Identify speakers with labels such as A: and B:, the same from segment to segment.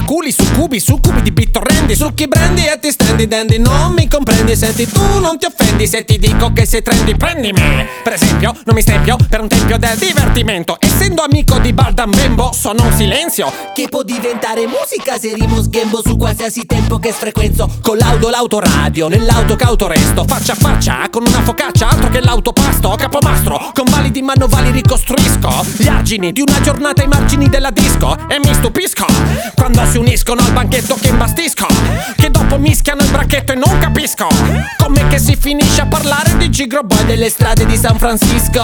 A: culi, succubi, succubi di bittorrendi, succhi brandy e ti stendi dandy. Non mi comprendi, senti, tu non ti offendi se ti dico che sei trendy. Prendimi, per esempio, non mi stempio per un tempio del divertimento. Essendo amico di Baldan Bembo, sono un silenzio
B: che può diventare musica se rimo sghembo su qualsiasi tempo che sfrequenzo.
A: con l'autoradio, nell'auto cauto resto, faccia a faccia con una focaccia, altro che l'autopasto. Capomastro, con validi manovali ricostruisco gli argini di una giornata ai margini della disco. E mi stupisco quando si uniscono al banchetto che imbastisco, che dopo mischiano il bracchetto e non capisco com'è che si finisce a parlare di Gigro Boy
B: delle strade di San Francisco.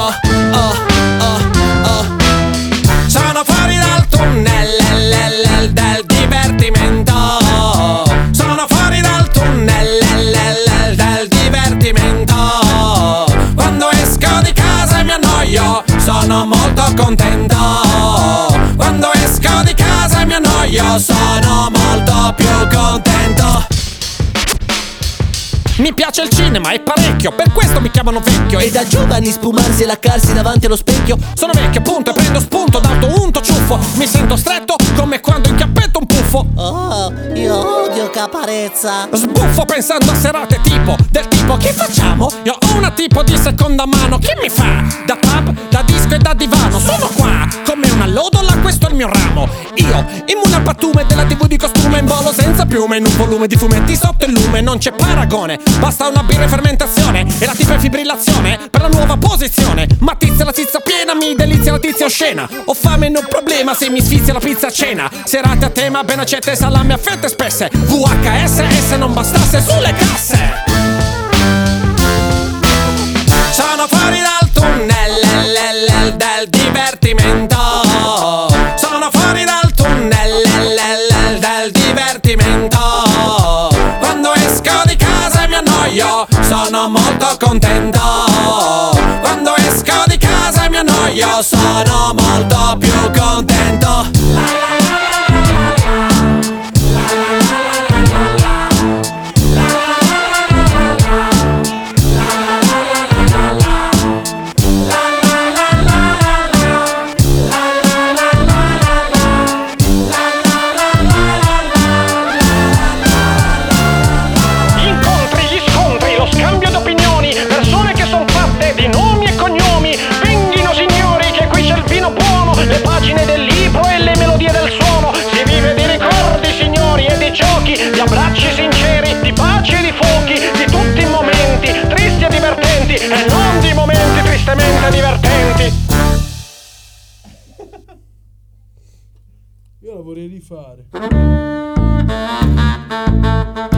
A: Sono fuori dal tunnel del divertimento. Sono fuori dal tunnel del divertimento. Quando esco di casa e mi annoio, sono molto contento. Quando esco di casa e mi annoio, sono molto più contento. Mi piace il cinema e parecchio, per questo mi chiamano vecchio.
B: E da giovani spumarsi e laccarsi davanti allo specchio.
A: Sono vecchio appunto e prendo spunto d'autounto ciuffo. Mi sento stretto come quando incappetto un puffo.
B: Oh, io odio Caparezza.
A: Sbuffo pensando a serate tipo, del tipo che facciamo? Io ho una tipo di seconda mano, chi mi fa? Da pub, da disco e da divano. Sono qua, come una lodola, questo è il mio ramo. Io, immune al pattume della TV di costume, in volo senza piume, in un volume di fumetti sotto il lume. Non c'è paragone, basta una birra in fermentazione e la tipa in fibrillazione per la nuova posizione. Ma tizia la tizia piena, mi delizia la tizia oscena. Ho fame, non problema se mi sfizia la pizza a cena. Serate a tema, ben accette, salame a fette spesse. VHS, se non bastasse sulle casse. Sono fuori dal tunnel del divertimento. Sono fuori dal tunnel del divertimento. Quando esco di casa e mi annoio, sono molto contento. Quando esco di casa e mi annoio, sono molto più contento.
C: Le pagine del libro e le melodie del suono. Si vive di ricordi, signori, e di giochi, di abbracci sinceri, di pace e di fuochi, di tutti i momenti tristi e divertenti, e non di momenti tristemente divertenti.
D: Io la vorrei rifare.